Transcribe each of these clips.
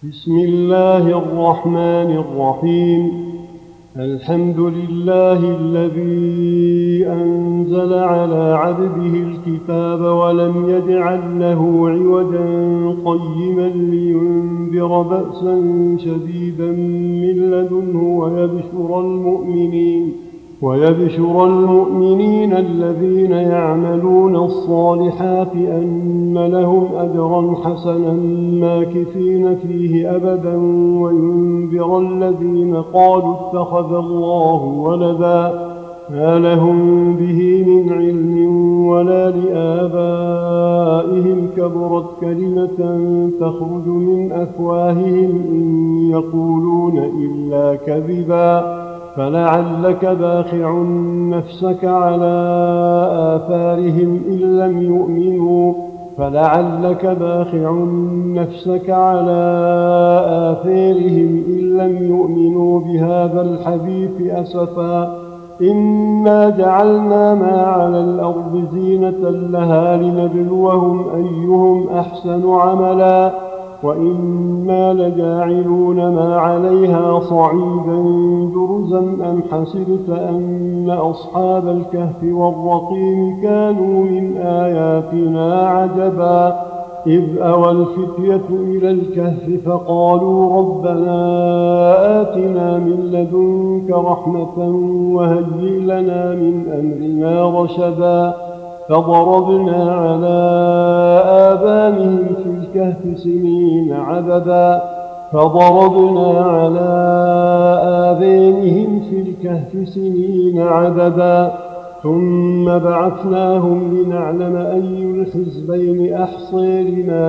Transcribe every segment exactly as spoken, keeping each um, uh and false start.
بسم الله الرحمن الرحيم. الحمد لله الذي أنزل على عبده الكتاب ولم يجعل له عوجا قيما لينذر بأسا شديدا من لدنه ويبشر المؤمنين ويبشر المؤمنين الذين يعملون الصالحات أن لهم أجرا حسنا ماكثين فيه أبدا وينذر الذين قالوا اتخذ الله ولدا ما لهم به من علم ولا لآبائهم كبرت كلمة تخرج من أفواههم إن يقولون إلا كذبا فلعلك باخع نفسك على آثارهم إن لم يؤمنوا فلعلك باخع نفسك على آثارهم إن لم يؤمنوا بهذا الحديث أسفا إنا جعلنا ما على الأرض زينة لها لنبلوهم أيهم أحسن عملا وإنا لجاعلون ما عليها صعيدا جرزا أم حسبت أن أصحاب الكهف والرقيم كانوا من آياتنا عجبا إذ أوى الفتية إلى الكهف فقالوا ربنا آتنا من لدنك رحمة وهيئ لنا من أمرنا رشدا فضربنا على آذانهم في الكهف سنين عددا فضربنا على آذانهم في الكهف سنين عددا ثم بعثناهم لنعلم أي الحزبين أحصي لما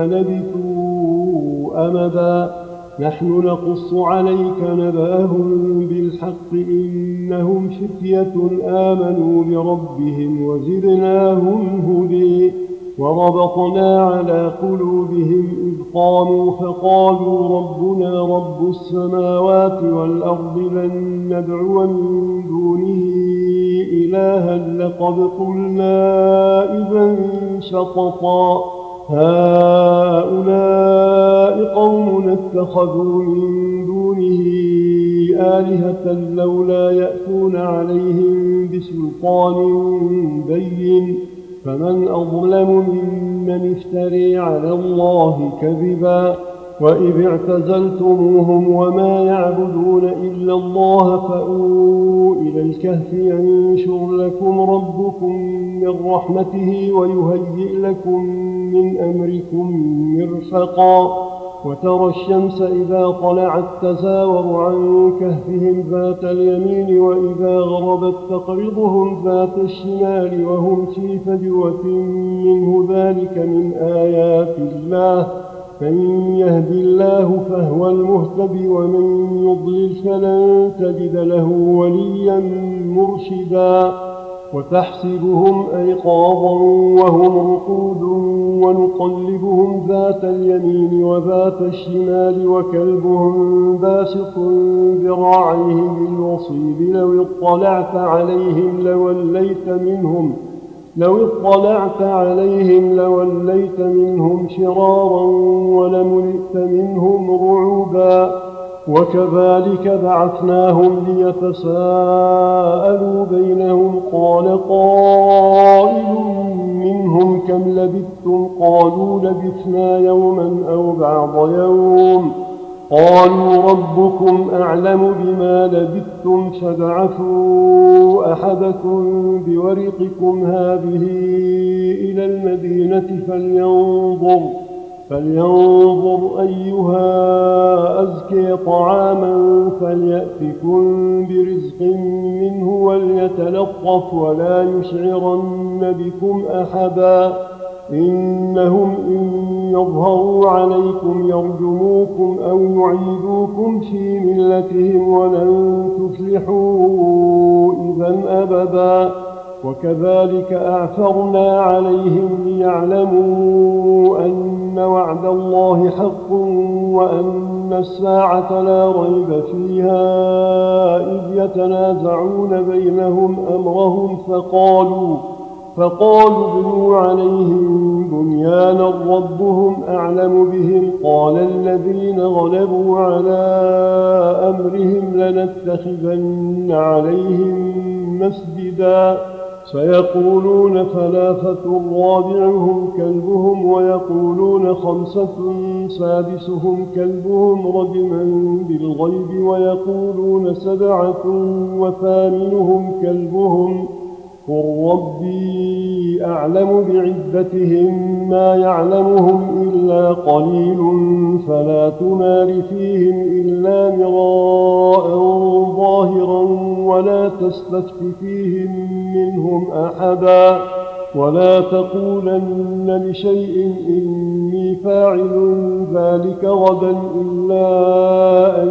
لبثوا أمدا نحن نقص عليك نبأهم بالحق إنهم فتية آمنوا بربهم وزدناهم هدى وربطنا على قلوبهم إذ قاموا فقالوا ربنا رب السماوات والأرض لن ندعو من دونه إلها لقد قلنا إذا شططا هؤلاء قوم اتخذوا من دونه آلهة لولا يأتون عليهم بسلطان بين فمن أظلم ممن افتري على الله كذبا وإذ اعتزلتموهم وما يعبدون إلا الله فأووا إلى الكهف ينشر لكم ربكم من رحمته ويهيئ لكم من أمركم مرفقا وترى الشمس إذا طلعت تزاور عن كهفهم ذات اليمين وإذا غربت تقرضهم ذات الشمال وهم في فجوة منه ذلك من آيات الله من يهد الله فهو المهتد ومن يضلل فلن تجد له وليا مرشدا وتحسبهم أيقاظا وهم رقود ونقلبهم ذات اليمين وذات الشمال وكلبهم باسط ذراعيه بالوصيد لو اطلعت عليهم لوليت منهم لو اطلعت عليهم لوليت منهم شرارا ولملئت منهم رعبا وكذلك بعثناهم ليتساءلوا بينهم قال قائل منهم كم لبثتم قالوا لبثنا يوما أو بعض يوم قالوا ربكم أعلم بما لبثتم فابعثوا أحدكم بورقكم هذه إلى المدينة فلينظر فلينظر أيها أزكي طعاما فليأتكم برزق منه وليتلطف ولا يشعرن بكم أحدا إنهم إن يظهروا عليكم يرجموكم أو يعيدوكم في ملتهم ولن تفلحوا إذا أبدا وكذلك أعثرنا عليهم ليعلموا أن وعد الله حق وأن الساعة لا ريب فيها إذ يتنازعون بينهم أمرهم فقالوا فقالوا ابنوا عليهم بنيانا ربهم أعلم بهم قال الذين غلبوا على أمرهم لنتخذن عليهم مسجدا سيقولون ثلاثة رابعهم كلبهم ويقولون خمسة سادسهم كلبهم رجما بالغيب ويقولون سبعة وثامنهم كلبهم قل ربي أعلم بعدتهم ما يعلمهم إلا قليل فلا تمار فيهم إلا مراء ظاهرا ولا تستفت فيهم منهم أحدا ولا تقولن لشيء إني فاعل ذلك غدا إلا أن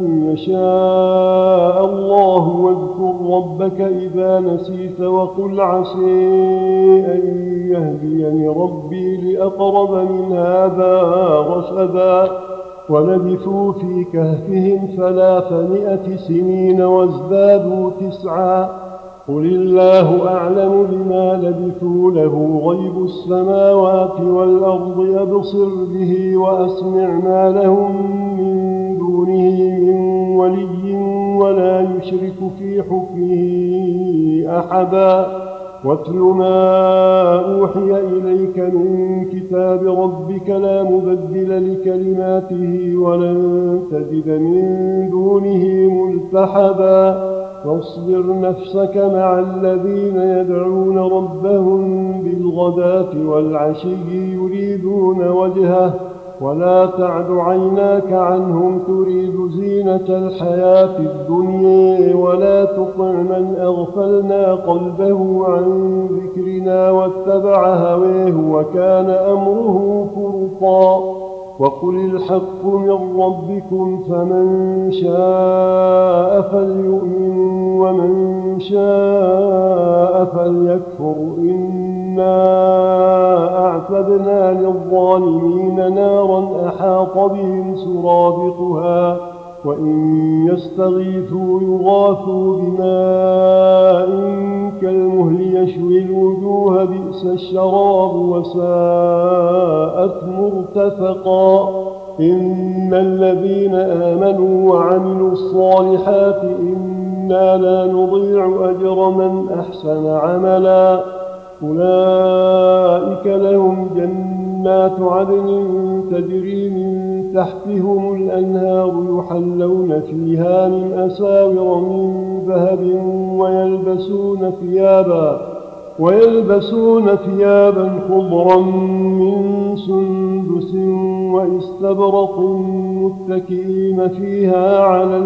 يشاء الله واذكر ربك إذا نسيت وقل عسى أن يهديني ربي لأقرب من هذا رشدا ولبثوا في كهفهم ثلاثمائة سنين وازدادوا تسعا قل الله أعلم بما لبثوا له غيب السماوات والأرض يبصر به وأسمع ما لهم من دونه من ولي ولا يشرك في حكمه أحدا واتل ما أوحي إليك من كتاب ربك لا مبدل لكلماته ولن تجد من دونه ملتحدا واصبر نفسك مع الذين يدعون ربهم بالغداة والعشي يريدون وجهه ولا تعد عيناك عنهم تريد زينة الحياة الدنيا ولا تطع من أغفلنا قلبه عن ذكرنا واتبع هواه وكان أمره فرطا وقل الحق من ربكم فمن شاء فليؤمن ومن شاء فليكفر إنا أعتدنا للظالمين نارا أحاط بهم سرادقها وإن يستغيثوا يغاثوا بماء كالمهل يشوي الوجوه بئس الشراب وساءت مرتفقا إن الذين آمنوا وعملوا الصالحات إنا لا نضيع أجر من أحسن عملا أولئك لهم جنات عدن تجري من تحتهم الأنهار يحلون فيها من أساور من ذهب ويلبسون ثيابا ويلبسون ثيابا خضرا من سندس واستبرق متكئين فيها على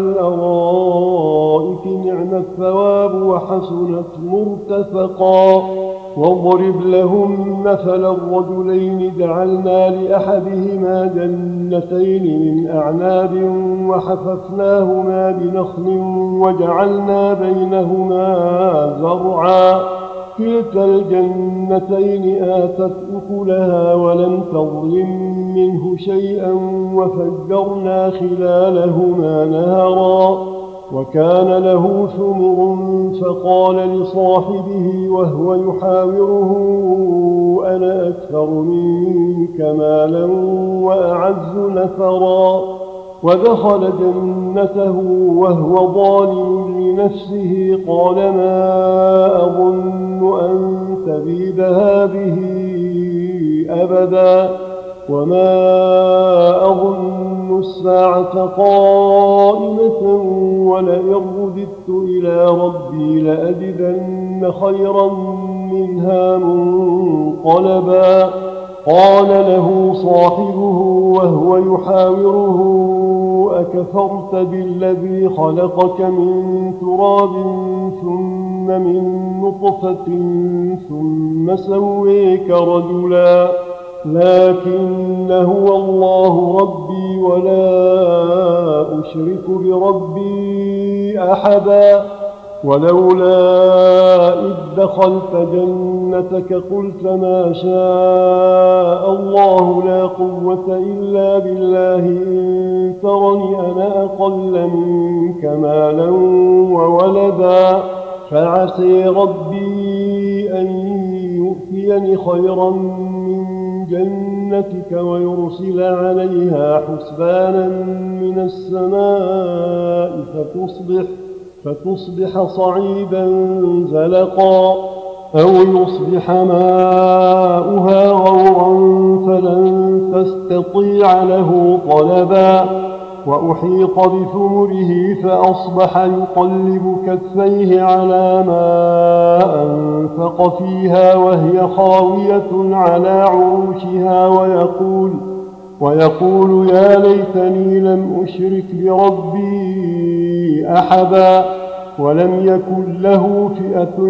الأرائك نعم الثواب وحسنت مرتفقا واضرب لهم مثل الرجلين جعلنا لأحدهما جنتين من أعناب وحففناهما بنخل وجعلنا بينهما زرعا كلتا الجنتين آتت أكلها ولم تظلم منه شيئا وفجرنا خلالهما نهرا وكان له ثمر فقال لصاحبه وهو يحاوره أنا أكثر منك مالا وأعز نفرا ودخل جنته وهو ظالم لنفسه قال ما أظن أن تبيد هذه أبدا وما أظن الساعة قائمة ولئن رددت إلى ربي لأجدن خيرا منها منقلبا قال له صاحبه وهو يحاوره أكفرت بالذي خلقك من تراب ثم من نطفة ثم سويك رجلا لكن هو الله ربي ولا أشرك بربي أحدا ولولا إذ دخلت جنتك قلت ما شاء الله لا قوة إلا بالله إن ترني أنا أقل منك مالا وولدا فعسي ربي أن يؤتيني خيرا من جنتك ويرسل عليها حسبانا من السماء فتصبح, فتصبح صعيدا زلقا أو يصبح ماؤها غورا فلن تستطيع له طلبا وأحيط بثمره فأصبح يقلب كفيه على ما أنفق فيها وهي خاوية على عروشها ويقول, ويقول يا ليتني لم أشرك بربي أحدا ولم يكن له فئة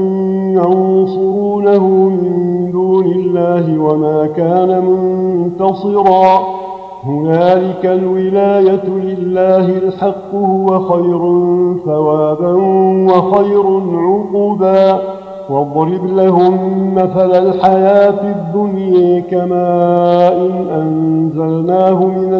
ينصرونه من دون الله وما كان منتصرا هنالك الولاية لله الحق هو خير ثوابا وخير عقبا واضرب لهم مثل الحياة الدنيا كماء أنزلناه من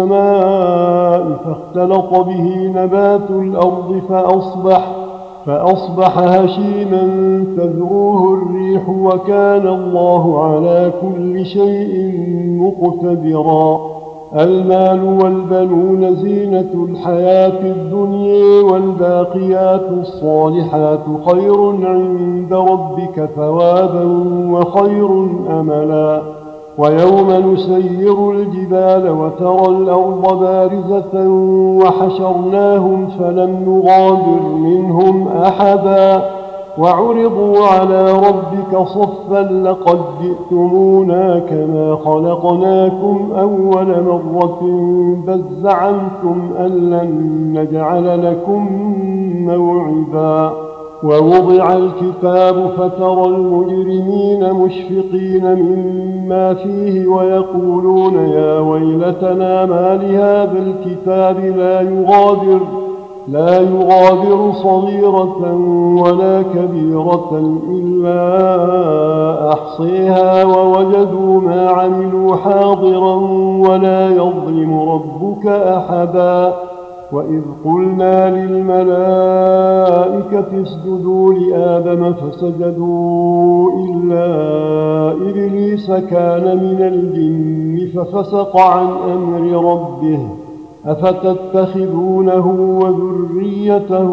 السماء فاختلط به نبات الأرض فأصبح, فأصبح هشيما تذروه الريح وكان الله على كل شيء مقتدرا المال والبنون زينة الحياة الدنيا والباقيات الصالحات خير عند ربك ثوابا وخير أملا ويوم نسير الجبال وترى الأرض بارزة وحشرناهم فلم نغادر منهم أحدا وعرضوا على ربك صفا لقد جئتمونا كما خلقناكم أول مرة بل زعمتم أن لن نجعل لكم موعدا ووضع الكتاب فترى المجرمين مشفقين مما فيه ويقولون يا ويلتنا ما لهذا الكتاب لا يغادر لا يغادر صغيرة ولا كبيرة إلا أحصيها ووجدوا ما عملوا حاضرا ولا يظلم ربك أحدا وإذ قلنا للملائكة اسجدوا لآدم فسجدوا إلا إبليس كان من الجن ففسق عن أمر ربه أفتتخذونه وذريته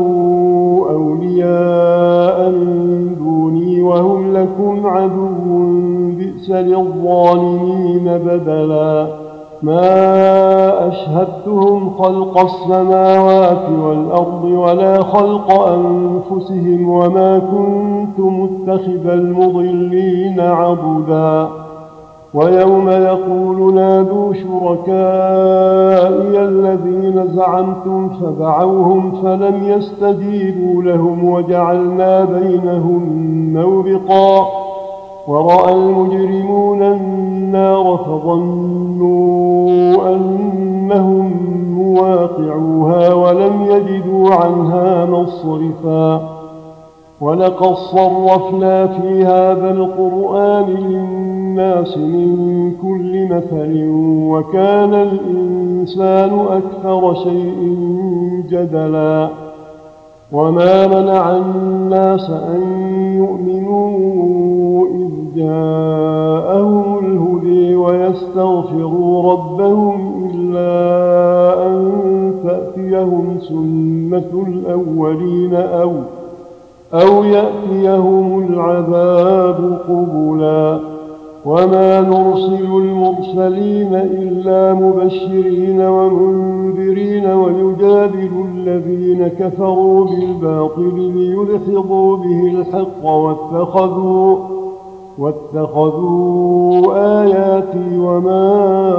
أولياء من دوني وهم لكم عدو بئس للظالمين بدلا ما أشهدتهم خلق السماوات والأرض ولا خلق أنفسهم وما كنت متخذ المضلين عضدا ويوم يقول نادوا شركائي الذين زعمتم فدعوهم فلم يستجيبوا لهم وجعلنا بينهم موبقا ورأى المجرمون النار فظنوا أنهم مواقعوها ولم يجدوا عنها مصرفا ولقد صرفنا في هذا القرآن للناس من كل مثل وكان الإنسان أكثر شيء جدلا وما منع الناس أن يؤمنوا إذ جاءهم الهدي ويستغفروا ربهم إلا أن تأتيهم سنة الأولين أو أو يأتيهم العذاب قبلا وما نرسل المرسلين إلا مبشرين ومنذرين ويجادل الذين كفروا بالباطل ليدحضوا به الحق واتخذوا, واتخذوا آياتي وما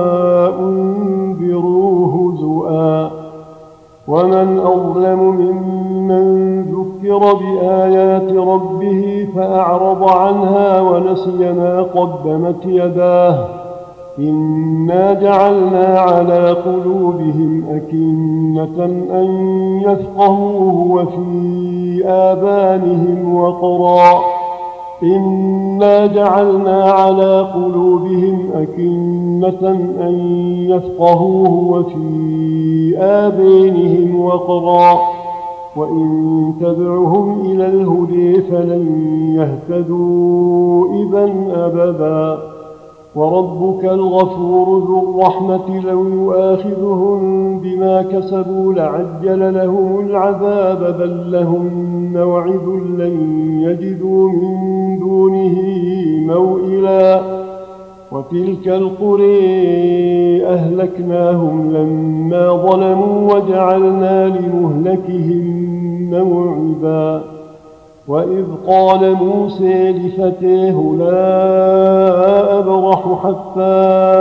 أنذروا هزؤا ومن أظلم ممن ذكر بآيات ربه فأعرض عنها ونسي ما قدمت يداه إنا جعلنا على قلوبهم أكنة أن يفقهوه وفي آذانهم وقرا إنا جعلنا على قلوبهم أكنة أن يفقهوه وفي آذانهم وقرا وإن تدعهم إلى الهدى فلن يهتدوا إذا أبدا. وربك الغفور ذو الرحمة لو يؤاخذهم بما كسبوا لعجل لهم العذاب بل لهم موعد لن يجدوا من دونه موئلا. وتلك القرى أهلكناهم لما ظلموا وجعلنا لمهلكهم موعدا. وإذ قال موسى لفتاه لا أبرح حتى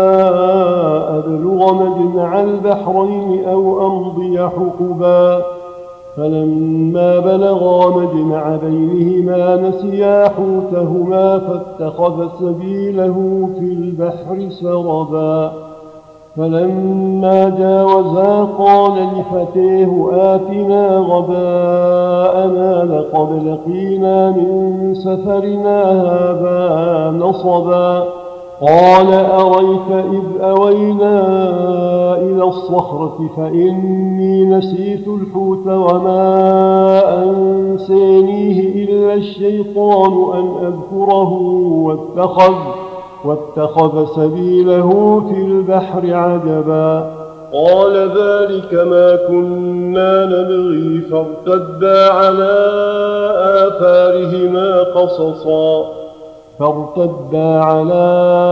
أبلغ مجمع البحرين أو أمضي حقبا فلما بلغا مجمع بينهما نسيا حوتهما فاتخذ سبيله في البحر سربا. فلما جاوزا قال لفتاه آتنا غداءنا لقد لقينا من سفرنا هذا نصبا. قال أريت إذ أوينا إلى الصخرة فإني نسيت الحوت وما أنسانيه إلا الشيطان أن أذكره واتخذ واتخذ سبيله في البحر عجبا. قال ذلك ما كنا نبغي فارتدا على آثارهما قصصا فارتدا على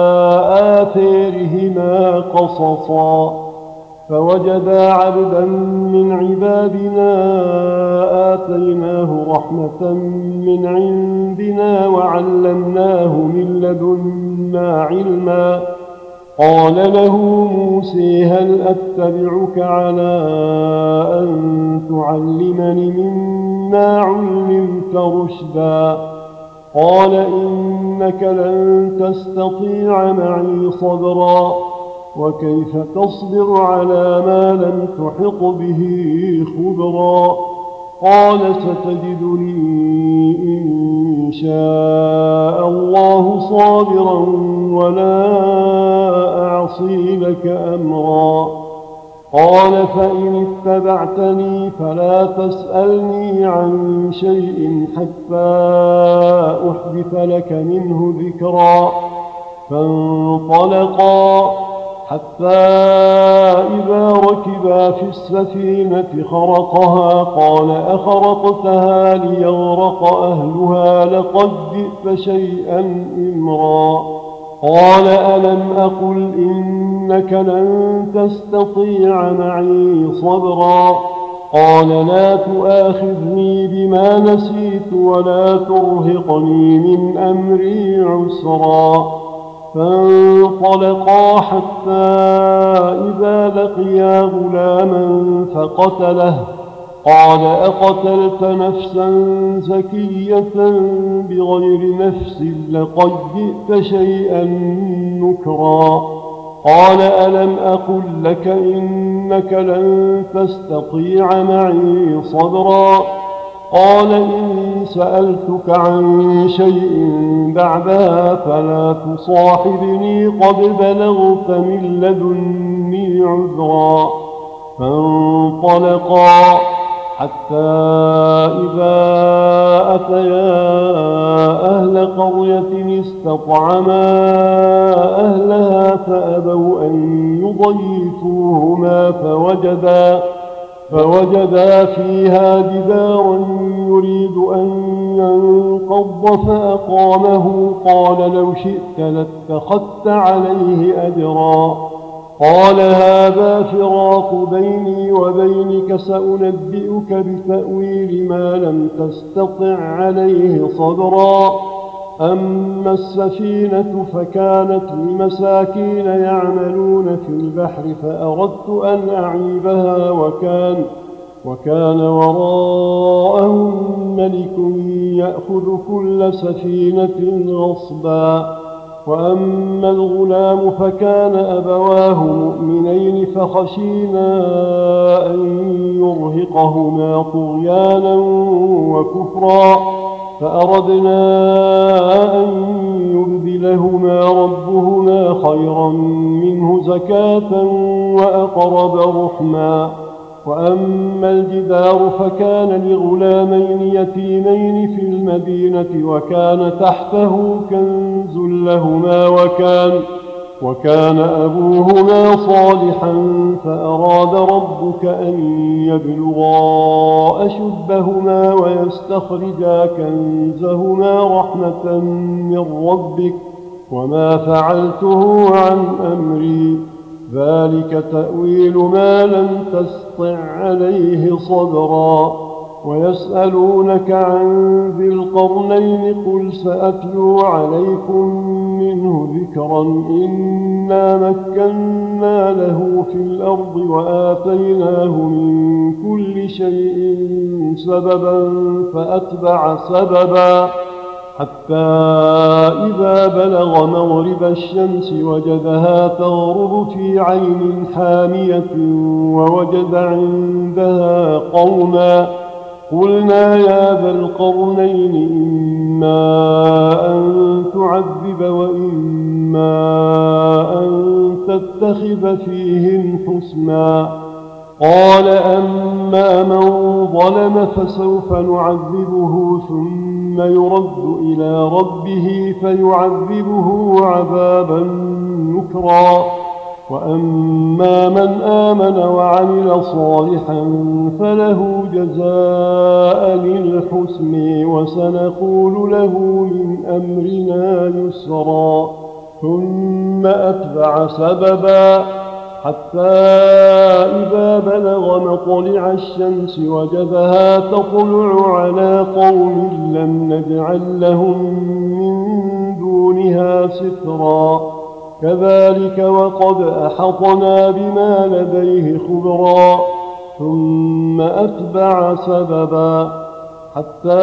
آثارهما قصصا فوجدا عبدا من عبادنا آتيناه رحمة من عندنا وعلمناه من لدنا علما. قال له موسى هل أتبعك على أن تعلمني مما علمت رشدا. قال إنك لن تستطيع معي صبرا وكيف تصبر على ما لم تحط به خبرا. قال ستجدني إن شاء الله صابرا ولا أعصي لك أمرا. قال فإن اتبعتني فلا تسألني عن شيء حتى أحدث لك منه ذكرا. فانطلقا حتى إذا ركبا في السفينة خرقها قال أخرقتها ليغرق أهلها لقد جئت شيئا إمرا. قال ألم أقل إنك لن تستطيع معي صبرا. قال لا تؤاخذني بما نسيت ولا ترهقني من أمري عسرا. فانطلقا حتى إذا لقيا غلاما فقتله. قال أقتلت نفسا زكية بغير نفس لقد جئت شيئا نكرا. قال ألم أقل لك إنك لن تستطيع معي صبرا. قال إن سألتك عن شيء بعدها فلا تصاحبني قد بلغت من لدني عذرا. فانطلقا حتى إذا أتيا أهل قرية استطعما أهلها فأبوا أن يضيفوهما فوجدا فوجدا فيها جدارا يريد أن ينقض فأقامه. قال لو شئت لاتخذت عليه أجرا. قال هذا فراق بيني وبينك سأنبئك بتأويل ما لم تستطع عليه صبرا. أما السفينة فكانت لمساكين يعملون في البحر فأردت أن أعيبها وكان, وكان وراءهم ملك يأخذ كل سفينة غصبا. وأما الغلام فكان أبواه مؤمنين فخشينا أن يرهقهما طغيانا وكفرا فأردنا أن يبدلهما ربهما خيرا منه زكاة وأقرب رحما. وأما الجدار فكان لغلامين يتيمين في المدينة وكان تحته كنز لهما وكان, وكان أبوهما صالحا فأراد ربك أن يبلغا أشدهما ويستخرجا كنزهما رحمة من ربك وما فعلته عن أمري ذلك تأويل ما لم تسطع عليه صبرا. ويسألونك عن ذي القرنين قل سأتلو عليكم منه ذكرا إنا مكنا له في الأرض وآتيناه من كل شيء سببا فأتبع سببا حتى إذا بلغ مغرب الشمس وجدها تغرب في عين حامية ووجد عندها قوما قلنا يا ذا القرنين إما أن تعذب وإما أن تتخذ فيهم حسنا قال أما من ظلم فسوف نعذبه ثم يرد إلى ربه فيعذبه عذابا نكرا وأما من آمن وعمل صالحا فله جزاء الحسن وسنقول له من أمرنا يسرا ثم أتبع سببا حتى إذا بلغ مطلع الشمس وجدها تطلع على قوم لم نجعل لهم من دونها سترا كذلك وقد أحطنا بما لديه خبرا ثم أتبع سببا حتى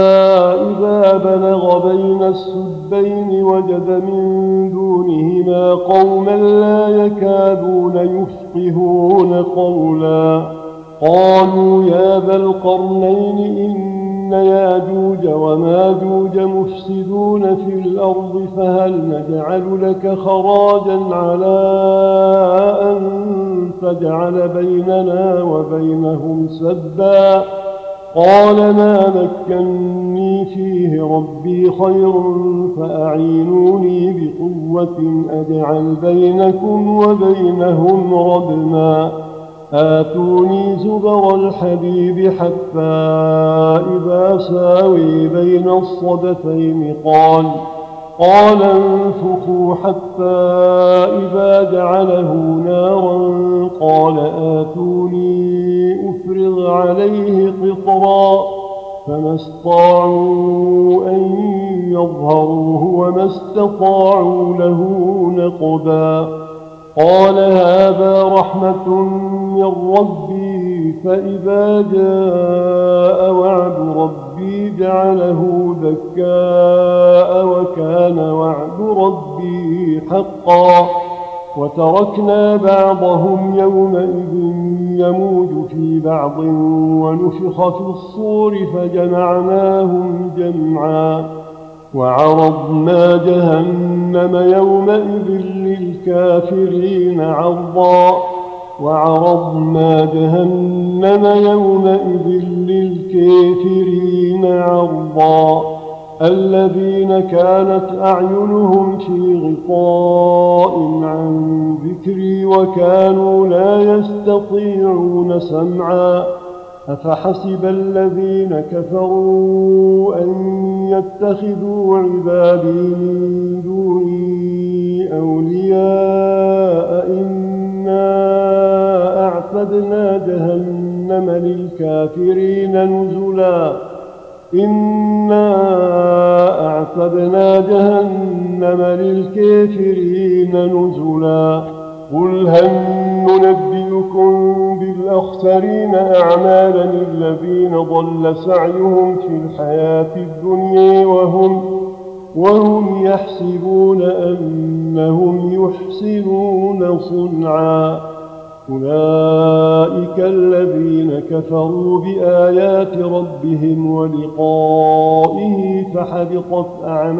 إذا بلغ بين السدين وجد من دونهما قوما لا يكادون يفقهون قولا قالوا يا ذا القرنين إن ياجوج وماجوج مفسدون في الأرض فهل نجعل لك خراجا على أن تجعل بيننا وبينهم سدا قال ما مكني فيه ربي خير فأعينوني بقوة أجعل بينكم وبينهم ردما آتوني زبر الحديد حتى إذا ساوي بين الصدفين قال قال انفخوا حتى إذا جعله نارا قال آتوني أفرغ عليه قطرا فما استطاعوا أن يظهروه وما استطاعوا له نقبا قال هذا رحمة من ربي فإذا جاء وعد ربي جعله دكاء وكان وعد ربي حقا وتركنا بعضهم يومئذ يموج في بعض ونفخ في الصور فجمعناهم جمعا وعرضنا جهنم يومئذ للكافرين عرضا وعرضنا جهنم يومئذ للكافرين عرضا الذين كانت أعينهم في غطاء عن ذكري وكانوا لا يستطيعون سمعا أفحسب الذين كفروا أن يتخذوا عبادي من دوني أولياء إنا أعتدنا جهنم للكافرين نزلا إنا أعتدنا جهنم للكافرين نزلا قل هل ننبئكم بالأخسرين أعمالا الذين ضل سعيهم في الحياة الدنيا وهم, وهم يحسبون أنهم يحسنون صنعا أولئك الذين كفروا بآيات ربهم ولقائه فحبطت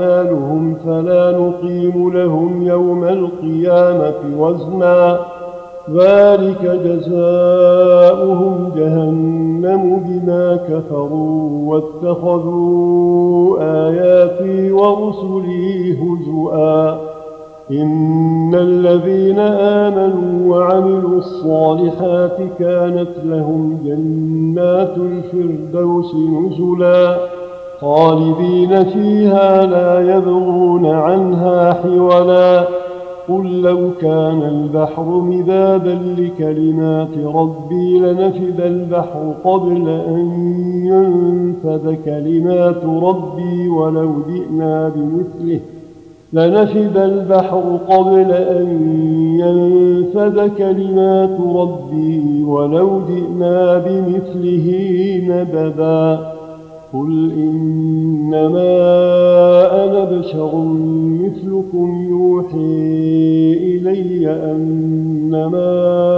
أعمالهم فلا نقيم لهم يوم القيامة وزنا ذلك جزاؤهم جهنم بما كفروا واتخذوا آياتي ورسلي هزؤا إن الذين آمنوا وعملوا الصالحات كانت لهم جنات الفردوس نزلا خالدين فيها لا يبغون عنها حولا قل لو كان البحر مدادا لكلمات ربي لنفد البحر قبل أن ينفد كلمات ربي ولو جئنا بمثله لنفد البحر قبل أن ينفد كلمات ربي ولو جئنا بمثله مددا قل إنما أنا بشر مثلكم يوحي إلي أنما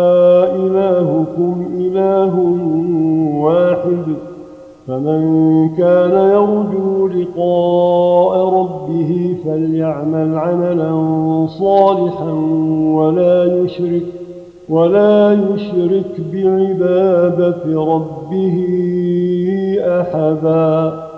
إلهكم إله واحد فمن كان يرجو لقاء ربه فليعمل عملا صالحا ولا يشرك ولا يشرك بعبادة ربه أحدا.